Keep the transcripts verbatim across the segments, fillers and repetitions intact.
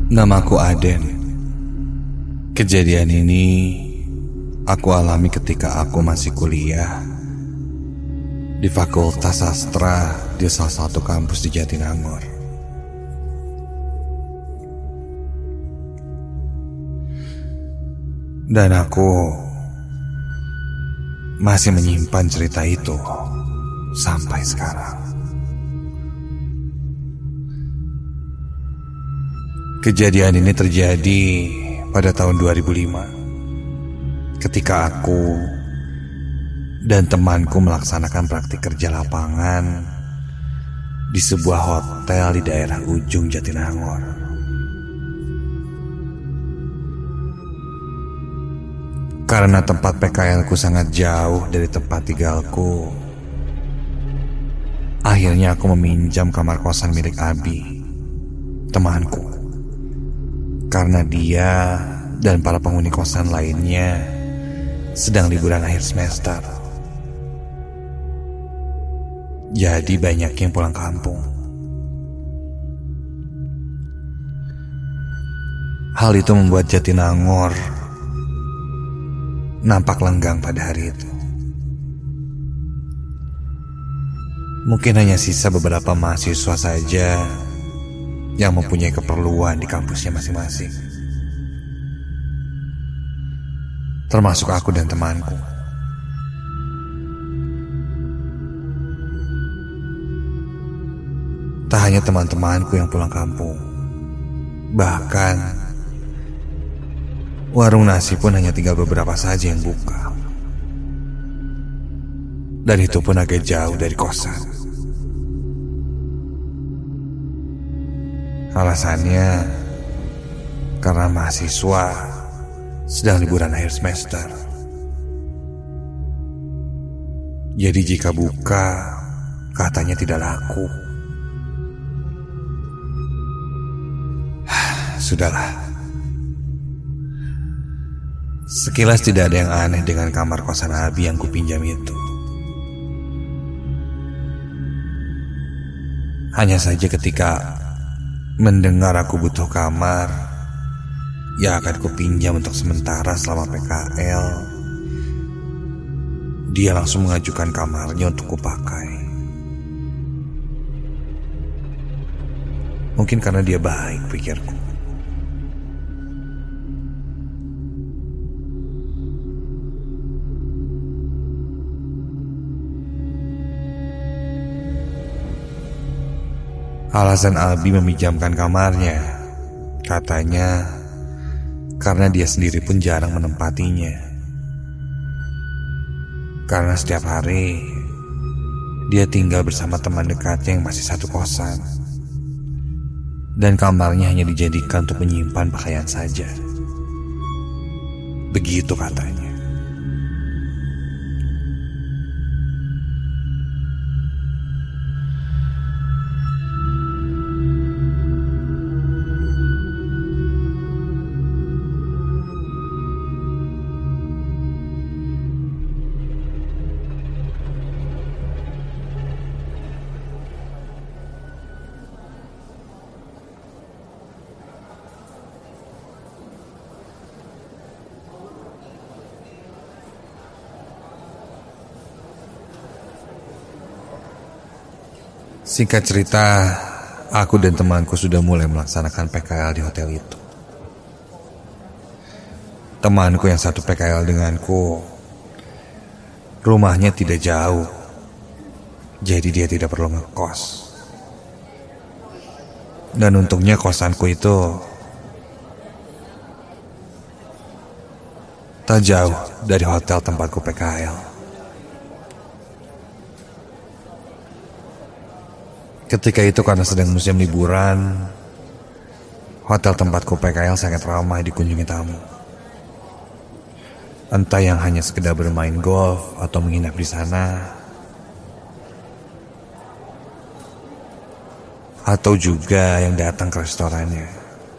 Namaku Aden. Kejadian ini aku alami ketika aku masih kuliah di Fakultas Sastra di salah satu kampus di Jatinangor. Dan aku masih menyimpan cerita itu sampai sekarang. Kejadian ini terjadi pada tahun dua ribu lima ketika aku dan temanku melaksanakan praktik kerja lapangan di sebuah hotel di daerah ujung Jatinangor. Karena tempat P K L ku sangat jauh dari tempat tinggalku, akhirnya aku meminjam kamar kosan milik Abi, temanku. Karena dia dan para penghuni kosan lainnya sedang liburan akhir semester. Jadi banyak yang pulang kampung. Hal itu membuat Jatinangor nampak lenggang pada hari itu. Mungkin hanya sisa beberapa mahasiswa saja yang mempunyai keperluan di kampusnya masing-masing, termasuk aku dan temanku. Tak hanya teman-temanku yang pulang kampung, bahkan warung nasi pun hanya tinggal beberapa saja yang buka. Dan itu pun agak jauh dari kosan. Alasannya karena mahasiswa sedang liburan akhir semester. Jadi jika buka, katanya tidak laku. Sudahlah. Sekilas tidak ada yang aneh dengan kamar kosan Abi yang kupinjam itu. Hanya saja ketika mendengar aku butuh kamar yang akan kupinjam untuk sementara selama P K L, dia langsung mengajukan kamarnya untuk kupakai. Mungkin karena dia baik, pikirku. Alasan Abi meminjamkan kamarnya, katanya karena dia sendiri pun jarang menempatinya. Karena setiap hari dia tinggal bersama teman dekatnya yang masih satu kosan, dan kamarnya hanya dijadikan untuk menyimpan pakaian saja. Begitu katanya. Singkat cerita, aku dan temanku sudah mulai melaksanakan P K L di hotel itu. Temanku yang satu P K L denganku, rumahnya tidak jauh, jadi dia tidak perlu ngekos. Dan untungnya kosanku itu tak jauh dari hotel tempatku P K L. Ketika itu karena sedang musim liburan, hotel tempatku P K L sangat ramai dikunjungi tamu. Entah yang hanya sekedar bermain golf atau menginap di sana, atau juga yang datang ke restorannya.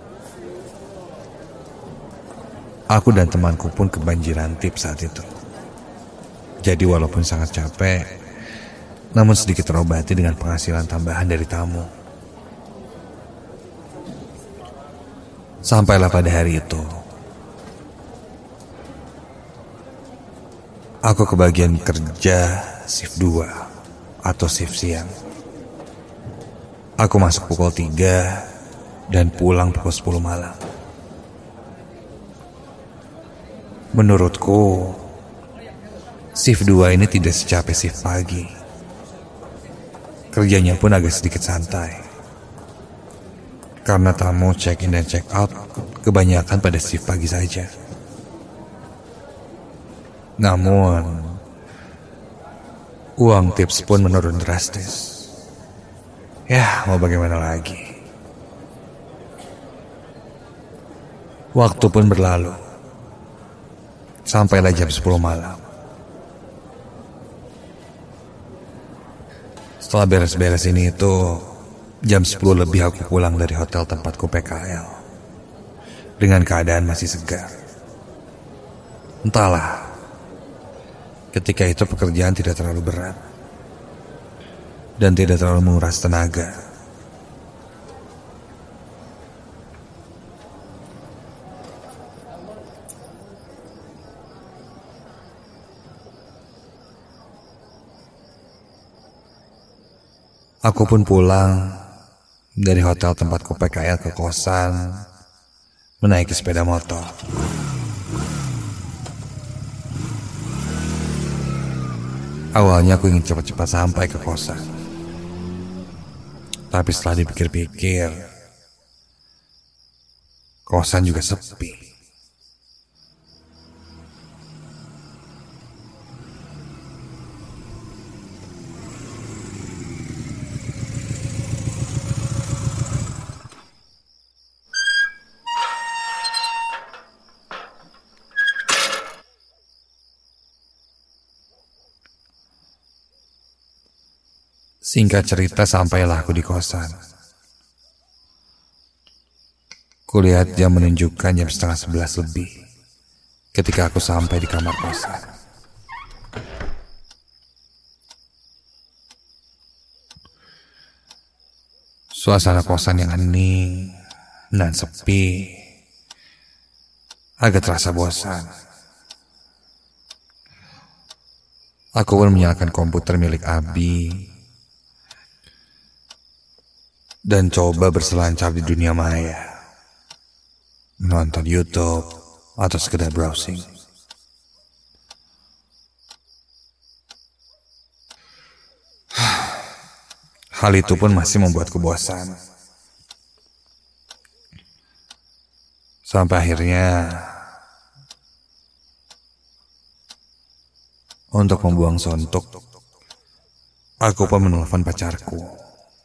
Aku dan temanku pun kebanjiran tips saat itu. Jadi walaupun sangat capek, namun sedikit terobati dengan penghasilan tambahan dari tamu. Sampailah pada hari itu, aku kebagian kerja shift dua atau shift siang. Aku masuk pukul tiga dan pulang pukul sepuluh malam. Menurutku, shift dua ini tidak secapek shift pagi. Kerjanya pun agak sedikit santai, karena tamu check in dan check out kebanyakan pada shift pagi saja. Namun, uang tips pun menurun drastis. Ya, mau bagaimana lagi. Waktu pun berlalu. Sampailah jam sepuluh malam. Setelah beres-beres ini itu, jam sepuluh lebih aku pulang dari hotel tempatku P K L. Dengan keadaan masih segar. Entahlah, ketika itu pekerjaan tidak terlalu berat. Dan tidak terlalu menguras tenaga. Aku pun pulang dari hotel tempatku P K L ke kosan, menaiki sepeda motor. Awalnya aku ingin cepat-cepat sampai ke kosan. Tapi setelah dipikir-pikir, kosan juga sepi. Singkat cerita, sampailah aku di kosan. Kulihat jam menunjukkan jam setengah sebelas lebih ketika aku sampai di kamar kosan. Suasana kosan yang hening dan sepi agak terasa bosan. Aku pun menyalakan komputer milik Abi dan coba berselancar di dunia maya, menonton YouTube atau sekedar browsing. Hal itu pun masih membuatku bosan. Sampai akhirnya, untuk membuang suntuk, aku pun menelpon pacarku.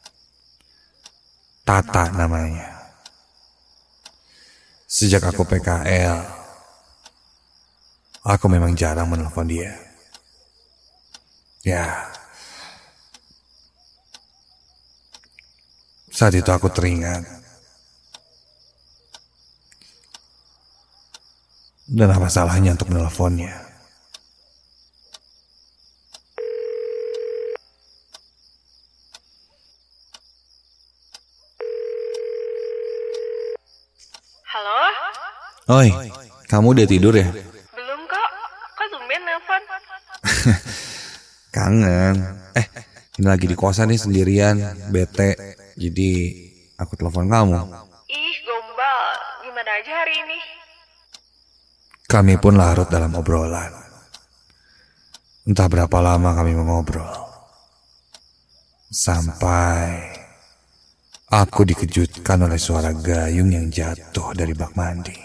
Tata namanya. Sejak aku P K L, aku memang jarang menelpon dia. Ya, saat itu aku teringat. Dan apa salahnya untuk menelponnya? Halo? Oi, kamu udah tidur ya? Belum kok, kok tumben nelpon? Kangen. Eh, ini lagi di kosan nih sendirian, bete. Jadi aku telepon kamu. Ih, gombal, gimana aja hari ini? Kami pun larut dalam obrolan. Entah berapa lama kami mengobrol. Sampai aku dikejutkan oleh suara gayung yang jatuh dari bak mandi.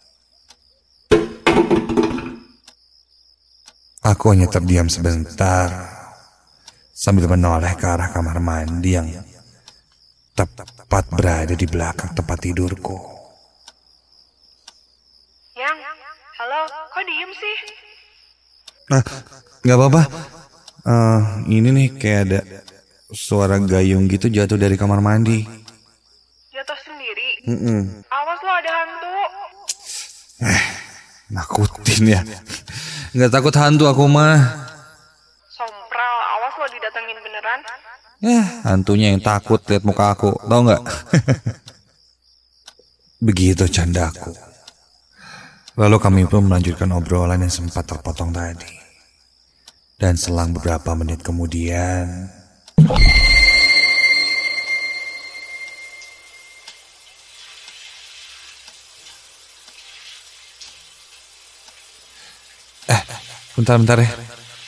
Aku hanya terdiam sebentar sambil menoleh ke arah kamar mandi yang tepat berada di belakang tempat tidurku. Yang, halo, kok diem sih? Nah, gak apa-apa. Uh, ini nih kayak ada suara gayung gitu jatuh dari kamar mandi. Jatuh sendiri? Mm-mm. Awas lo ada hantu. Eh, nakutin ya. Gak takut hantu aku mah. Sompral, awas lo didatengin beneran. Eh, hantunya yang takut lihat muka aku, tau gak? Begitu candaku. Lalu kami pun melanjutkan obrolan yang sempat terpotong tadi. Dan selang beberapa menit kemudian, Eh, bentar-bentar ya.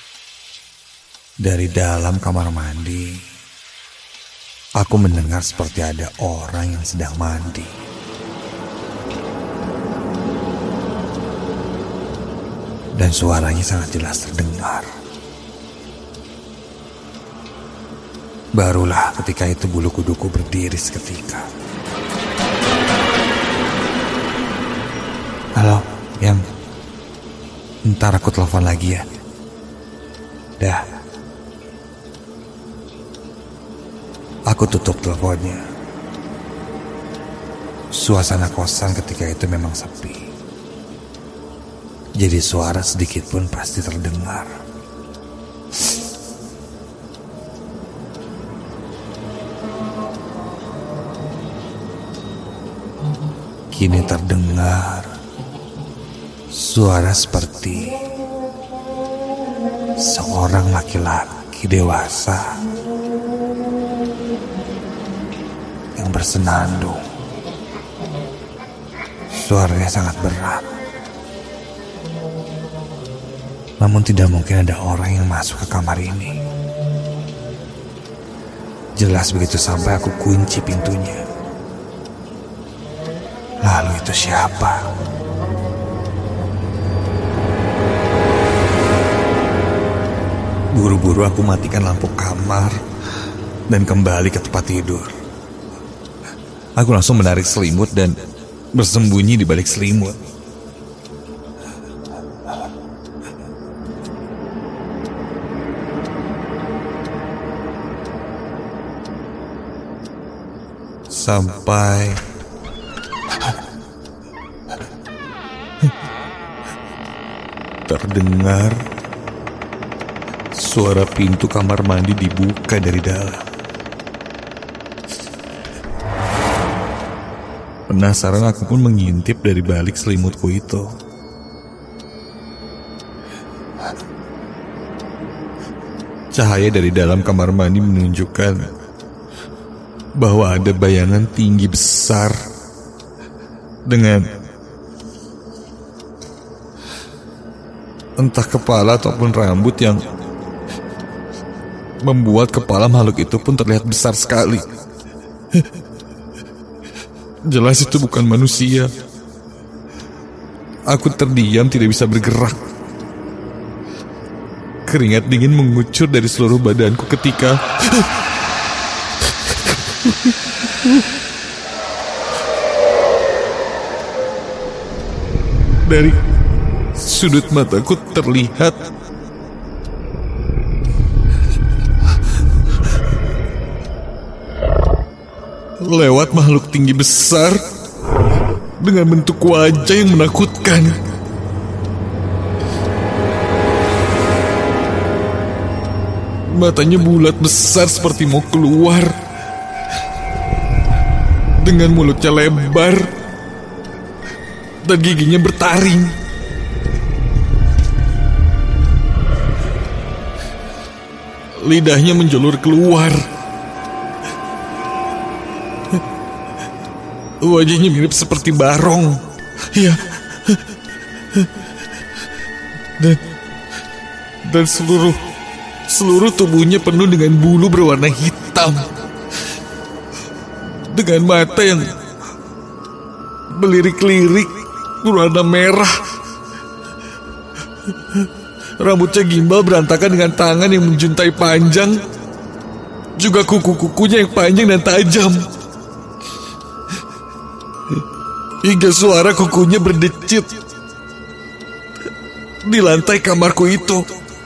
Dari dalam kamar mandi, aku mendengar seperti ada orang yang sedang mandi. Dan suaranya sangat jelas terdengar. Barulah ketika itu bulu kuduku berdiri seketika. Halo, yang ntar aku telepon lagi ya. Dah. Aku tutup teleponnya. Suasana kosan ketika itu memang sepi. Jadi suara sedikit pun pasti terdengar. Kini terdengar suara seperti seorang laki-laki dewasa yang bersenandung. Suaranya sangat berat. Namun tidak mungkin ada orang yang masuk ke kamar ini. Jelas begitu sampai aku kunci pintunya. Lalu itu siapa? Buru-buru aku matikan lampu kamar dan kembali ke tempat tidur. Aku langsung menarik selimut dan bersembunyi di balik selimut. Sampai terdengar suara pintu kamar mandi dibuka dari dalam. Penasaran aku pun mengintip dari balik selimutku itu. Cahaya dari dalam kamar mandi menunjukkan bahwa ada bayangan tinggi besar dengan entah kepala ataupun rambut yang membuat kepala makhluk itu pun terlihat besar sekali. Jelas itu bukan manusia. Aku terdiam, tidak bisa bergerak. Keringat dingin mengucur dari seluruh badanku ketika dari sudut mataku terlihat lewat makhluk tinggi besar dengan bentuk wajah yang menakutkan. Matanya bulat besar seperti mau keluar, dengan mulutnya lebar dan giginya bertaring. Lidahnya menjulur keluar. Wajahnya mirip seperti barong. Ya. Dan dan seluruh seluruh tubuhnya penuh dengan bulu berwarna hitam. Dengan mata yang melirik-lirik berwarna merah. Rambutnya gimbal berantakan dengan tangan yang menjuntai panjang. Juga kuku-kukunya yang panjang dan tajam. Hingga suara kukunya berdecit di lantai kamarku itu.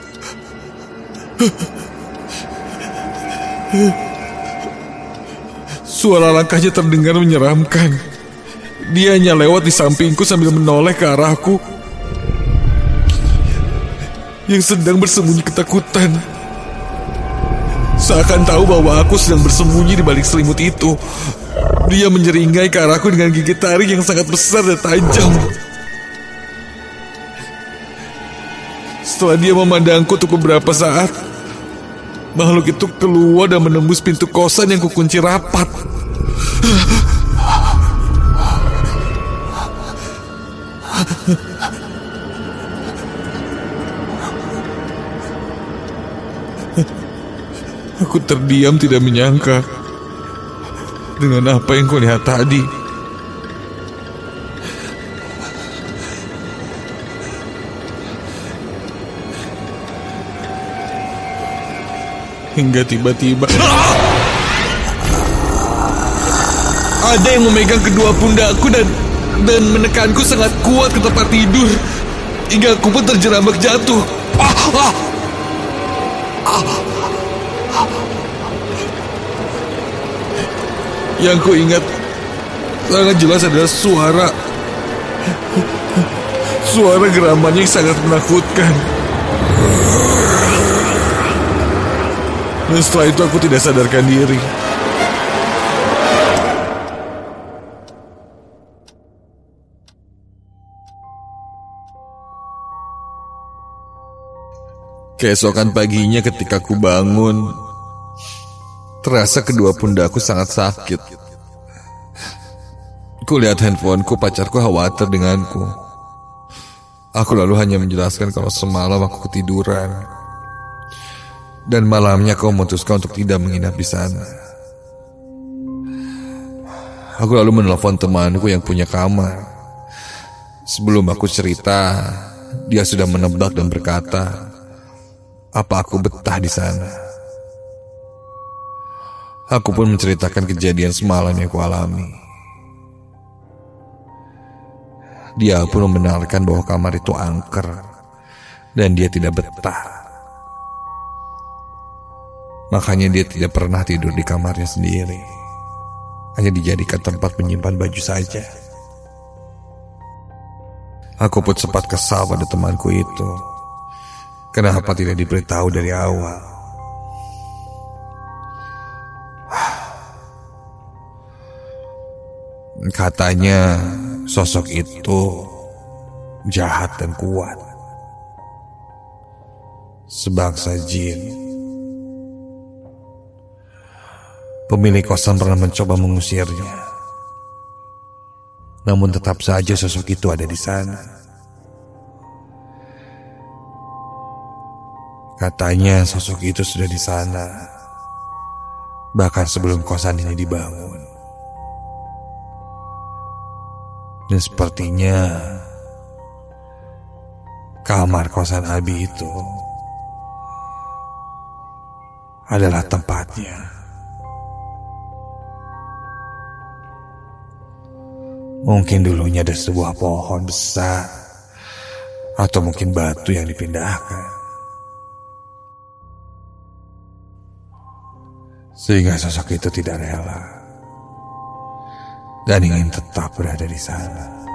Suara langkahnya terdengar menyeramkan. Dia hanya lewat di sampingku sambil menoleh ke arahku yang sedang bersembunyi ketakutan. Seakan tahu bahwa aku sedang bersembunyi di balik selimut itu. Dia menyeringai ke arahku dengan gigi taring yang sangat besar dan tajam. Setelah dia memandangku untuk beberapa saat, makhluk itu keluar dan menembus pintu kosan yang kukunci rapat. Aku terdiam tidak menyangka dengan apa yang kulihat tadi. Hingga tiba-tiba ada yang memegang kedua pundakku dan dan menekanku sangat kuat ke tempat tidur hingga aku pun terjerambak jatuh. Ah, ah, ah. Yang ku ingat sangat jelas adalah suara Suara geramannya yang sangat menakutkan. Dan setelah itu aku tidak sadarkan diri. Keesokan paginya ketika aku bangun, terasa kedua pundakku sangat sakit. Kulihat handphoneku, pacarku khawatir denganku. Aku lalu hanya menjelaskan kalau semalam aku ketiduran dan malamnya kau memutuskan untuk tidak menginap di sana. Aku lalu menelpon temanku yang punya kamar. Sebelum aku cerita, dia sudah menebak dan berkata, apa aku betah di sana. Aku pun menceritakan kejadian semalam yang kualami. Dia pun membenarkan bahwa kamar itu angker dan dia tidak betah. Makanya dia tidak pernah tidur di kamarnya sendiri, hanya dijadikan tempat menyimpan baju saja. Aku pun sempat kesal pada temanku itu. Kenapa tidak diberitahu dari awal? Katanya sosok itu jahat dan kuat, sebangsa jin. Pemilik kosan pernah mencoba mengusirnya, namun tetap saja sosok itu ada di sana. Katanya sosok itu sudah di sana bahkan sebelum kosan ini dibangun. Dan sepertinya kamar kosan Abi itu adalah tempatnya. Mungkin dulunya ada sebuah pohon besar, atau mungkin batu yang dipindahkan, sehingga sosok itu tidak rela dan ingin tetap berada di sana.